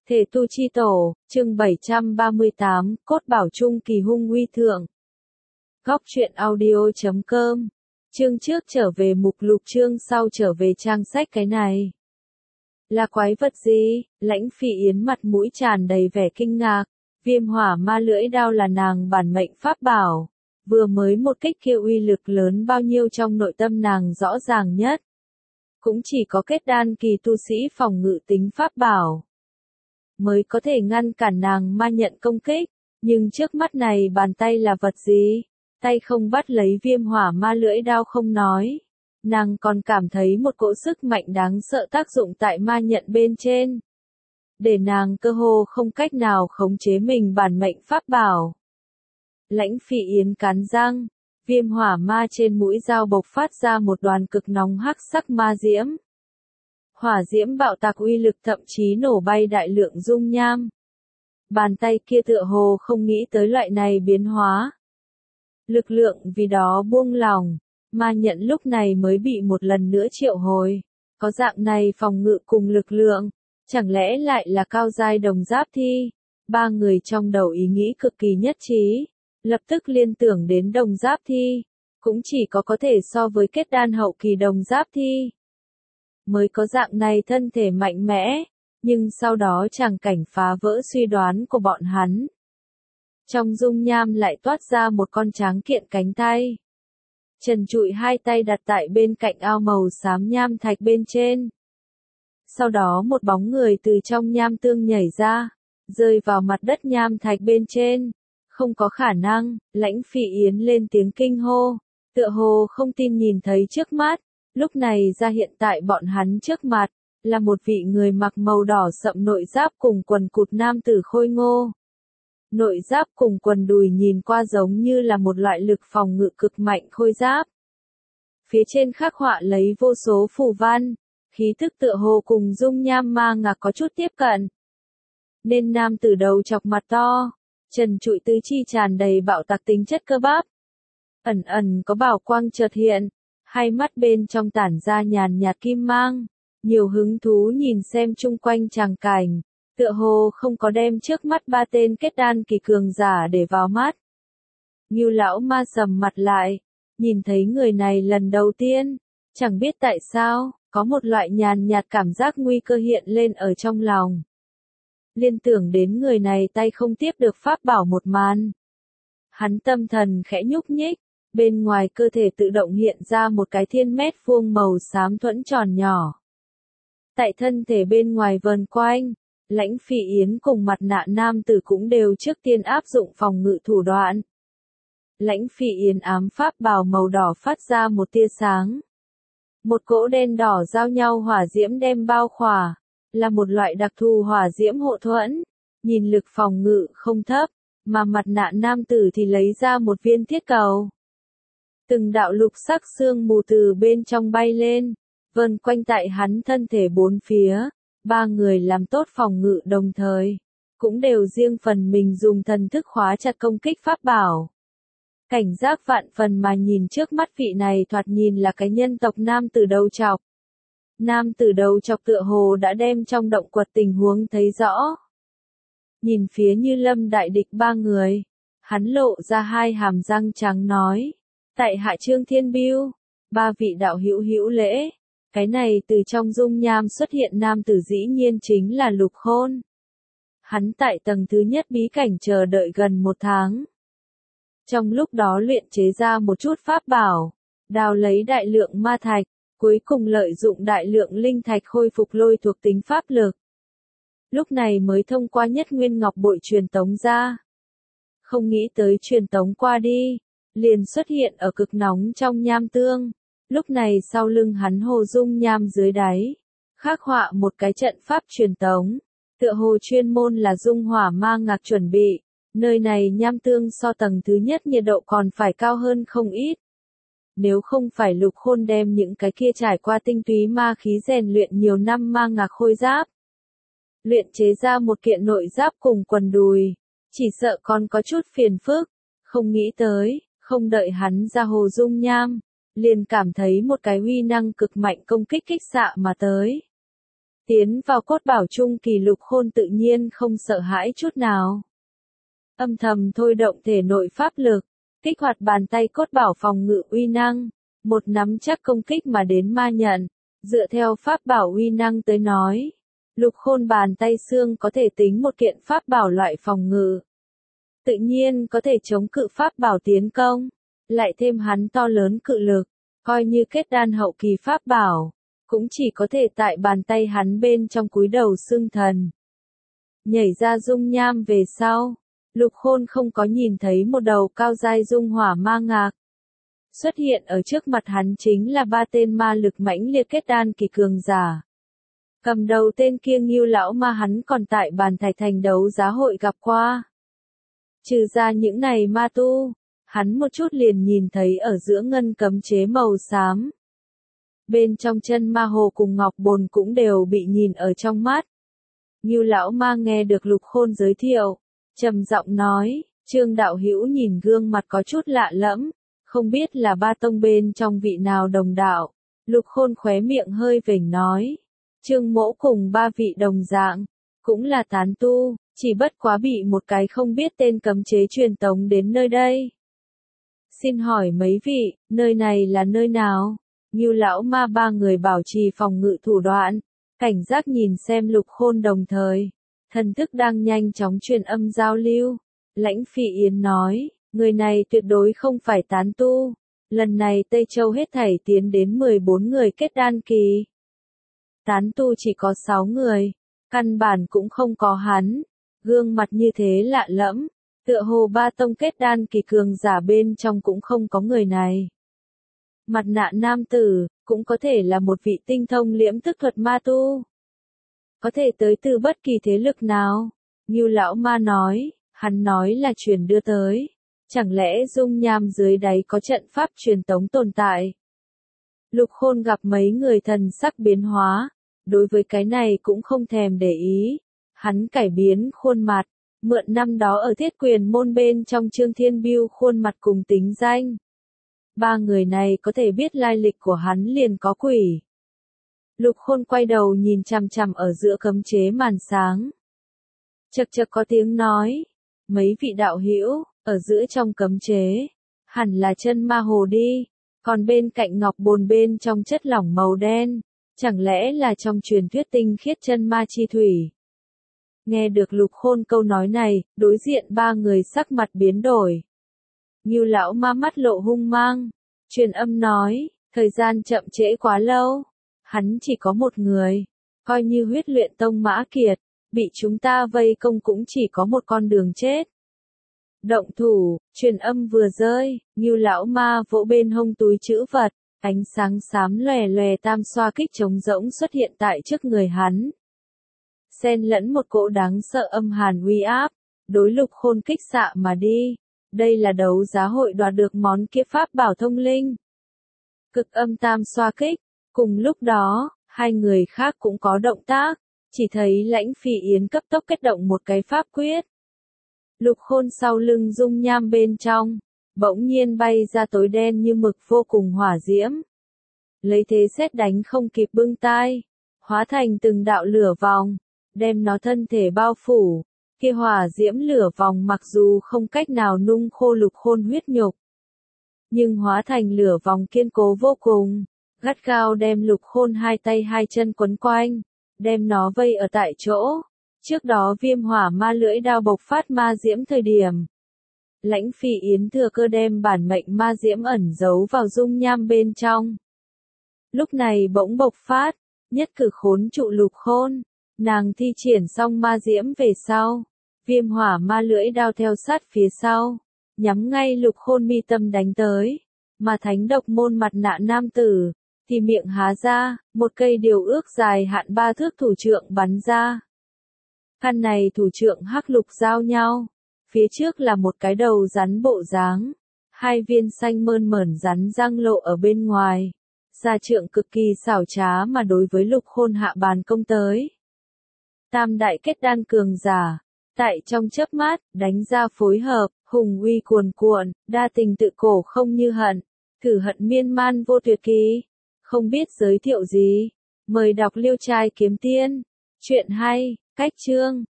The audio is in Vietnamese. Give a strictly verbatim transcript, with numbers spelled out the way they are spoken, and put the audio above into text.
Thể tu chi tổ, chương bảy trăm ba mươi tám, cốt bảo trung kỳ hung uy thượng. Góc truyện audio chấm com. Chương trước trở về mục lục, chương sau trở về trang sách. Cái này là quái vật gì? Lãnh Phỉ Yến mặt mũi tràn đầy vẻ kinh ngạc. Viêm hỏa ma lưỡi đao là nàng bản mệnh pháp bảo. Vừa mới một kích kia uy lực lớn bao nhiêu trong nội tâm nàng rõ ràng nhất. Cũng chỉ có kết đan kỳ tu sĩ phòng ngự tính pháp bảo mới có thể ngăn cản nàng ma nhận công kích, nhưng trước mắt này bàn tay là vật gì? Tay không bắt lấy viêm hỏa ma lưỡi đao không nói, nàng còn cảm thấy một cỗ sức mạnh đáng sợ tác dụng tại ma nhận bên trên, để nàng cơ hồ không cách nào khống chế mình bản mệnh pháp bảo. Lãnh Phỉ Yến cắn răng, viêm hỏa ma trên mũi dao bộc phát ra một đoàn cực nóng hắc sắc ma diễm. Hỏa diễm bạo tạc uy lực thậm chí nổ bay đại lượng dung nham. Bàn tay kia tựa hồ không nghĩ tới loại này biến hóa. Lực lượng vì đó buông lỏng, ma nhận lúc này mới bị một lần nữa triệu hồi. Có dạng này phòng ngự cùng lực lượng, chẳng lẽ lại là cao giai đồng giáp thi? Ba người trong đầu ý nghĩ cực kỳ nhất trí, lập tức liên tưởng đến đồng giáp thi, cũng chỉ có có thể so với kết đan hậu kỳ đồng giáp thi mới có dạng này thân thể mạnh mẽ, nhưng sau đó tràng cảnh phá vỡ suy đoán của bọn hắn. Trong dung nham lại toát ra một con tráng kiện cánh tay. Trần trụi hai tay đặt tại bên cạnh ao màu xám nham thạch bên trên. Sau đó một bóng người từ trong nham tương nhảy ra, rơi vào mặt đất nham thạch bên trên. Không có khả năng, Lãnh Phỉ Yến lên tiếng kinh hô, tựa hồ không tin nhìn thấy trước mắt. Lúc này ra hiện tại bọn hắn trước mặt, là một vị người mặc màu đỏ sậm nội giáp cùng quần cụt nam tử khôi ngô. Nội giáp cùng quần đùi nhìn qua giống như là một loại lực phòng ngự cực mạnh khôi giáp. Phía trên khắc họa lấy vô số phù văn, khí tức tựa hồ cùng dung nham ma ngạc có chút tiếp cận. Nên nam tử đầu chọc mặt to, trần trụi tứ chi tràn đầy bạo tạc tính chất cơ bắp. Ẩn ẩn có bảo quang chợt hiện. Hai mắt bên trong tản ra nhàn nhạt kim mang, nhiều hứng thú nhìn xem chung quanh tràng cảnh, tựa hồ không có đem trước mắt ba tên kết đan kỳ cường giả để vào mắt. Ngưu lão ma sầm mặt lại, nhìn thấy người này lần đầu tiên, chẳng biết tại sao, có một loại nhàn nhạt cảm giác nguy cơ hiện lên ở trong lòng. Liên tưởng đến người này tay không tiếp được pháp bảo một màn. Hắn tâm thần khẽ nhúc nhích. Bên ngoài cơ thể tự động hiện ra một cái thiên mét vuông màu xám thuẫn tròn nhỏ. Tại thân thể bên ngoài vờn quanh, Lãnh Phỉ Yến cùng mặt nạ nam tử cũng đều trước tiên áp dụng phòng ngự thủ đoạn. Lãnh Phỉ Yến ám pháp bào màu đỏ phát ra một tia sáng. Một cỗ đen đỏ giao nhau hỏa diễm đem bao khỏa, là một loại đặc thù hỏa diễm hộ thuẫn, nhìn lực phòng ngự không thấp, mà mặt nạ nam tử thì lấy ra một viên thiết cầu. Từng đạo lục sắc sương mù từ bên trong bay lên, vần quanh tại hắn thân thể bốn phía, ba người làm tốt phòng ngự đồng thời, cũng đều riêng phần mình dùng thần thức khóa chặt công kích pháp bảo. Cảnh giác vạn phần mà nhìn trước mắt vị này thoạt nhìn là cái nhân tộc nam tử đầu trọc. Nam tử đầu trọc tựa hồ đã đem trong động quật tình huống thấy rõ. Nhìn phía Như Lâm đại địch ba người, hắn lộ ra hai hàm răng trắng nói. Tại hạ Trương Thiên Biêu, ba vị đạo hữu hữu lễ, cái này từ trong dung nham xuất hiện nam tử dĩ nhiên chính là Lục Khôn. Hắn tại tầng thứ nhất bí cảnh chờ đợi gần một tháng. Trong lúc đó luyện chế ra một chút pháp bảo, đào lấy đại lượng ma thạch, cuối cùng lợi dụng đại lượng linh thạch khôi phục lôi thuộc tính pháp lực. Lúc này mới thông qua nhất nguyên ngọc bội truyền tống ra. Không nghĩ tới truyền tống qua đi. Liền xuất hiện ở cực nóng trong nham tương. Lúc này sau lưng hắn hồ dung nham dưới đáy, khắc họa một cái trận pháp truyền tống, tựa hồ chuyên môn là dung hỏa ma ngạc chuẩn bị. Nơi này nham tương so tầng thứ nhất nhiệt độ còn phải cao hơn không ít. Nếu không phải Lục Khôn đem những cái kia trải qua tinh túy ma khí rèn luyện nhiều năm ma ngạc khôi giáp, luyện chế ra một kiện nội giáp cùng quần đùi, chỉ sợ còn có chút phiền phức. Không nghĩ tới. Không đợi hắn ra hồ dung nham, liền cảm thấy một cái uy năng cực mạnh công kích kích xạ mà tới. Tiến vào cốt bảo trung kỳ Lục Khôn tự nhiên không sợ hãi chút nào. Âm thầm thôi động thể nội pháp lực, kích hoạt bàn tay cốt bảo phòng ngự uy năng, một nắm chắc công kích mà đến ma nhận, dựa theo pháp bảo uy năng tới nói. Lục Khôn bàn tay xương có thể tính một kiện pháp bảo loại phòng ngự. Tự nhiên có thể chống cự pháp bảo tiến công, lại thêm hắn to lớn cự lực, coi như kết đan hậu kỳ pháp bảo, cũng chỉ có thể tại bàn tay hắn bên trong cúi đầu xương thần. Nhảy ra dung nham về sau, Lục Khôn không có nhìn thấy một đầu cao giai dung hỏa ma ngạc. Xuất hiện ở trước mặt hắn chính là ba tên ma lực mãnh liệt kết đan kỳ cường giả. Cầm đầu tên kia Ngưu lão ma hắn còn tại bàn thạch thành đấu giá hội gặp qua. Trừ ra những này ma tu, hắn một chút liền nhìn thấy ở giữa ngân cấm chế màu xám. Bên trong chân ma hồ cùng ngọc bồn cũng đều bị nhìn ở trong mắt. Ngưu lão ma nghe được Lục Khôn giới thiệu, trầm giọng nói, Trương đạo hữu nhìn gương mặt có chút lạ lẫm, không biết là ba tông bên trong vị nào đồng đạo. Lục Khôn khóe miệng hơi vểnh nói, Trương mỗ cùng ba vị đồng dạng, cũng là tán tu, chỉ bất quá bị một cái không biết tên cấm chế truyền tống đến nơi đây. Xin hỏi mấy vị, nơi này là nơi nào? Ngưu lão ma ba người bảo trì phòng ngự thủ đoạn, cảnh giác nhìn xem Lục Khôn đồng thời. Thần thức đang nhanh chóng truyền âm giao lưu. Lãnh Phỉ Yến nói, người này tuyệt đối không phải tán tu. Lần này Tây Châu hết thảy tiến đến mười bốn người kết đan kỳ. Tán tu chỉ có sáu người, căn bản cũng không có hắn. Gương mặt như thế lạ lẫm, tựa hồ ba tông kết đan kỳ cường giả bên trong cũng không có người này. Mặt nạ nam tử, cũng có thể là một vị tinh thông liễm tức thuật ma tu. Có thể tới từ bất kỳ thế lực nào. Ngưu lão ma nói, hắn nói là truyền đưa tới. Chẳng lẽ dung nham dưới đáy có trận pháp truyền tống tồn tại? Lục Khôn gặp mấy người thần sắc biến hóa, đối với cái này cũng không thèm để ý. Hắn cải biến khuôn mặt, mượn năm đó ở Thiết Quyền môn bên trong Trương Thiên Biêu khuôn mặt cùng tính danh. Ba người này có thể biết lai lịch của hắn liền có quỷ. Lục Khôn quay đầu nhìn chằm chằm ở giữa cấm chế màn sáng. Chậc chậc có tiếng nói, mấy vị đạo hữu, ở giữa trong cấm chế, hẳn là chân ma hồ đi, còn bên cạnh ngọc bồn bên trong chất lỏng màu đen, chẳng lẽ là trong truyền thuyết tinh khiết chân ma chi thủy. Nghe được Lục Khôn câu nói này, đối diện ba người sắc mặt biến đổi. Ngưu lão ma mắt lộ hung mang, truyền âm nói, thời gian chậm trễ quá lâu, hắn chỉ có một người, coi như huyết luyện tông Mã Kiệt, bị chúng ta vây công cũng chỉ có một con đường chết. Động thủ, truyền âm vừa rơi, Ngưu lão ma vỗ bên hông túi trữ vật, ánh sáng xám lòe lòe tam xoa kích trống rỗng xuất hiện tại trước người hắn. Xen lẫn một cỗ đáng sợ âm hàn uy áp, đối Lục Khôn kích xạ mà đi. Đây là đấu giá hội đoạt được món kia pháp bảo thông linh. Cực âm tam xoa kích, cùng lúc đó, hai người khác cũng có động tác, chỉ thấy Lãnh Phỉ Yến cấp tốc kết động một cái pháp quyết. Lục Khôn sau lưng dung nham bên trong, bỗng nhiên bay ra tối đen như mực vô cùng hỏa diễm. Lấy thế sét đánh không kịp bưng tai, hóa thành từng đạo lửa vòng, đem nó thân thể bao phủ. Kia hỏa diễm lửa vòng mặc dù không cách nào nung khô Lục Khôn huyết nhục, nhưng hóa thành lửa vòng kiên cố vô cùng, gắt gao đem Lục Khôn hai tay hai chân quấn quanh, đem nó vây ở tại chỗ. Trước đó viêm hỏa ma lưỡi đao bộc phát ma diễm thời điểm, Lãnh Phỉ Yến thừa cơ đem bản mệnh ma diễm ẩn giấu vào dung nham bên trong. Lúc này bỗng bộc phát, nhất cử khốn trụ Lục Khôn. Nàng thi triển xong ma diễm về sau, viêm hỏa ma lưỡi đao theo sát phía sau, nhắm ngay Lục Khôn mi tâm đánh tới, mà thánh độc môn mặt nạ nam tử, thì miệng há ra, một cây điều ước dài hạn ba thước thủ trượng bắn ra. Căn này thủ trượng hắc lục giao nhau, phía trước là một cái đầu rắn bộ dáng, hai viên xanh mơn mởn rắn răng lộ ở bên ngoài, ra trượng cực kỳ xảo trá mà đối với Lục Khôn hạ bàn công tới. Tam đại kết đan cường giả, tại trong chớp mắt, đánh ra phối hợp, hùng uy cuồn cuộn, đa tình tự cổ không như hận, thử hận miên man vô tuyệt kỳ, không biết giới thiệu gì. Mời đọc Liêu trai kiếm tiên. Chuyện hay, cách chương.